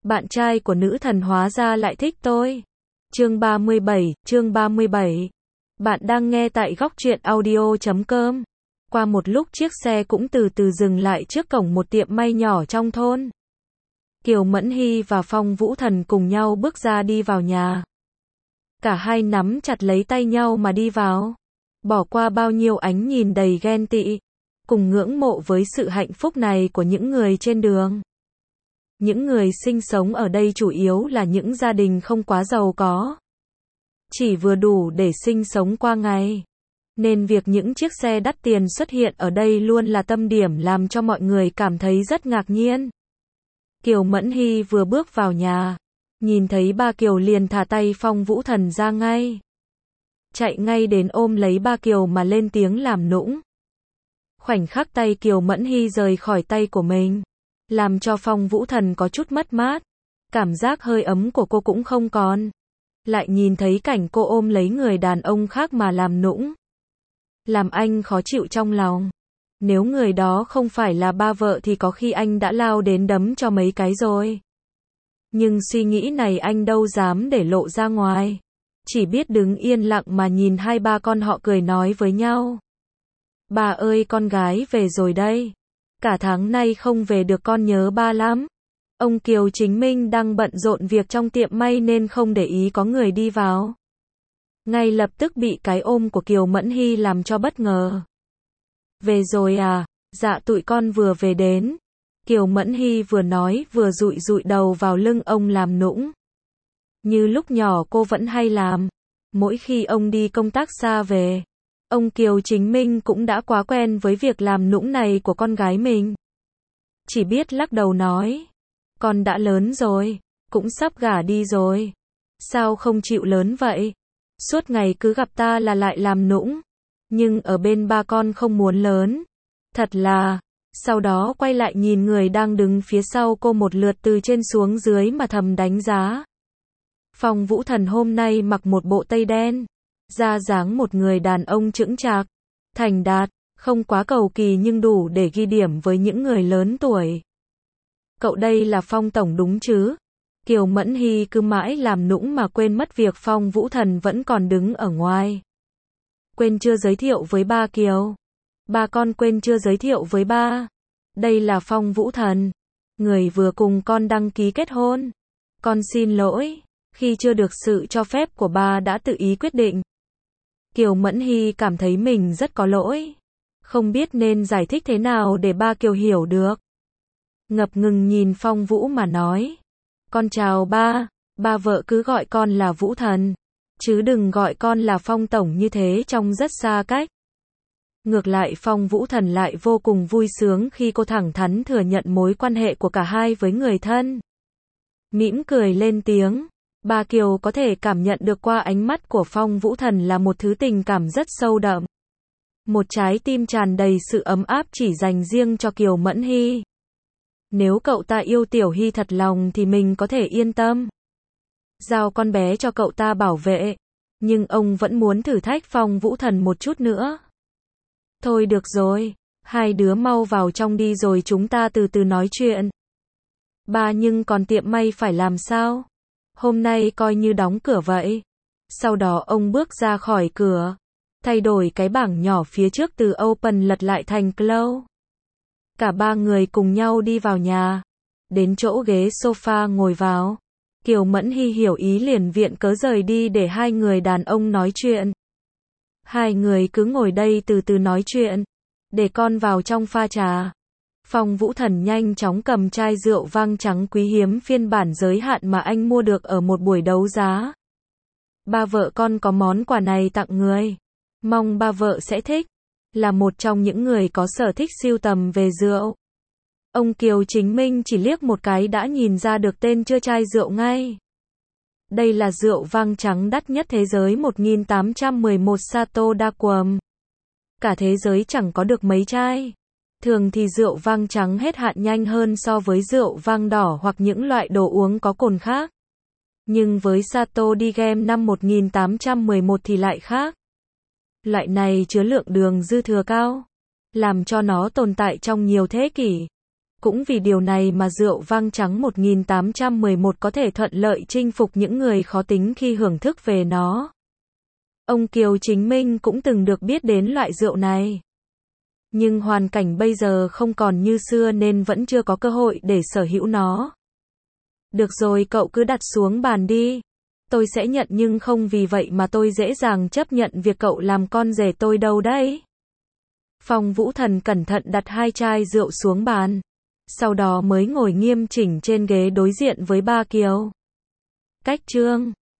Bạn trai của nữ thần hóa ra lại thích tôi. Chương 37. Bạn đang nghe tại góc truyện audio.com. Qua một lúc chiếc xe cũng từ từ dừng lại trước cổng một tiệm may nhỏ trong thôn. Kiều Mẫn Hy và Phong Vũ Thần cùng nhau bước ra đi vào nhà. Cả hai nắm chặt lấy tay nhau mà đi vào. Bỏ qua bao nhiêu ánh nhìn đầy ghen tị, cùng ngưỡng mộ với sự hạnh phúc này của những người trên đường. Những người sinh sống ở đây chủ yếu là những gia đình không quá giàu có, chỉ vừa đủ để sinh sống qua ngày. Nên việc những chiếc xe đắt tiền xuất hiện ở đây luôn là tâm điểm làm cho mọi người cảm thấy rất ngạc nhiên. Kiều Mẫn Hy vừa bước vào nhà, nhìn thấy ba Kiều liền thả tay Phong Vũ Thần ra ngay. Chạy ngay đến ôm lấy ba Kiều mà lên tiếng làm nũng. Khoảnh khắc tay Kiều Mẫn Hy rời khỏi tay của mình, làm cho Phong Vũ Thần có chút mất mát. Cảm giác hơi ấm của cô cũng không còn. Lại nhìn thấy cảnh cô ôm lấy người đàn ông khác mà làm nũng, làm anh khó chịu trong lòng. Nếu người đó không phải là ba vợ thì có khi anh đã lao đến đấm cho mấy cái rồi. Nhưng suy nghĩ này anh đâu dám để lộ ra ngoài. Chỉ biết đứng yên lặng mà nhìn hai ba con họ cười nói với nhau. Bà ơi, con gái về rồi đây. Cả tháng nay không về được, con nhớ ba lắm. Ông Kiều Chính Minh đang bận rộn việc trong tiệm may nên không để ý có người đi vào. Ngay lập tức bị cái ôm của Kiều Mẫn Hy làm cho bất ngờ. Về rồi à? Dạ tụi con vừa về đến. Kiều Mẫn Hy vừa nói vừa dụi dụi đầu vào lưng ông làm nũng. Như lúc nhỏ cô vẫn hay làm. Mỗi khi ông đi công tác xa về, ông Kiều Chính Minh cũng đã quá quen với việc làm nũng này của con gái mình. Chỉ biết lắc đầu nói, con đã lớn rồi, cũng sắp gả đi rồi. Sao không chịu lớn vậy? Suốt ngày cứ gặp ta là lại làm nũng. Nhưng ở bên ba con không muốn lớn. Thật là. Sau đó quay lại nhìn người đang đứng phía sau cô một lượt từ trên xuống dưới mà thầm đánh giá. Phong Vũ Thần hôm nay mặc một bộ tây đen, ra dáng một người đàn ông chững chạc, thành đạt, không quá cầu kỳ nhưng đủ để ghi điểm với những người lớn tuổi. Cậu đây là Phong Tổng đúng chứ? Kiều Mẫn Hy cứ mãi làm nũng mà quên mất việc Phong Vũ Thần vẫn còn đứng ở ngoài. Quên chưa giới thiệu với ba Kiều. Ba con quên chưa giới thiệu với ba. Đây là Phong Vũ Thần, người vừa cùng con đăng ký kết hôn. Con xin lỗi, khi chưa được sự cho phép của ba đã tự ý quyết định. Kiều Mẫn Hy cảm thấy mình rất có lỗi. Không biết nên giải thích thế nào để ba Kiều hiểu được. Ngập ngừng nhìn Phong Vũ mà nói. Con chào ba, ba vợ cứ gọi con là Vũ Thần, chứ đừng gọi con là Phong Tổng như thế trông rất xa cách. Ngược lại Phong Vũ Thần lại vô cùng vui sướng khi cô thẳng thắn thừa nhận mối quan hệ của cả hai với người thân. Mỉm cười lên tiếng, ba Kiều có thể cảm nhận được qua ánh mắt của Phong Vũ Thần là một thứ tình cảm rất sâu đậm. Một trái tim tràn đầy sự ấm áp chỉ dành riêng cho Kiều Mẫn Hy. Nếu cậu ta yêu Tiểu Hy thật lòng thì mình có thể yên tâm giao con bé cho cậu ta bảo vệ. Nhưng ông vẫn muốn thử thách Phong Vũ Thần một chút nữa. Thôi được rồi, hai đứa mau vào trong đi rồi chúng ta từ từ nói chuyện. Ba, nhưng còn tiệm may phải làm sao? Hôm nay coi như đóng cửa vậy. Sau đó ông bước ra khỏi cửa, thay đổi cái bảng nhỏ phía trước từ open lật lại thành close. Cả ba người cùng nhau đi vào nhà, đến chỗ ghế sofa ngồi vào. Kiều Mẫn Hy hiểu ý liền viện cớ rời đi để hai người đàn ông nói chuyện. Hai người cứ ngồi đây từ từ nói chuyện, để con vào trong pha trà. Phong Vũ Thần nhanh chóng cầm chai rượu vang trắng quý hiếm phiên bản giới hạn mà anh mua được ở một buổi đấu giá. Ba vợ con có món quà này tặng người, mong ba vợ sẽ thích. Là một trong những người có sở thích sưu tầm về rượu, ông Kiều Chính Minh chỉ liếc một cái đã nhìn ra được tên chưa chai rượu ngay. Đây là rượu vang trắng đắt nhất thế giới 1811 Chateau d'Aquen. Cả thế giới chẳng có được mấy chai. Thường thì rượu vang trắng hết hạn nhanh hơn so với rượu vang đỏ hoặc những loại đồ uống có cồn khác. Nhưng với Chateau d'Yquem năm 1811 thì lại khác. Loại này chứa lượng đường dư thừa cao, làm cho nó tồn tại trong nhiều thế kỷ. Cũng vì điều này mà rượu vang trắng 1811 có thể thuận lợi chinh phục những người khó tính khi hưởng thức về nó. Ông Kiều Chính Minh cũng từng được biết đến loại rượu này. Nhưng hoàn cảnh bây giờ không còn như xưa nên vẫn chưa có cơ hội để sở hữu nó. Được rồi, cậu cứ đặt xuống bàn đi. Tôi sẽ nhận, nhưng không vì vậy mà tôi dễ dàng chấp nhận việc cậu làm con rể tôi đâu đấy. Phong Vũ Thần cẩn thận đặt 2 chai rượu xuống bàn. Sau đó mới ngồi nghiêm chỉnh trên ghế đối diện với ba Kiều. Cách Trương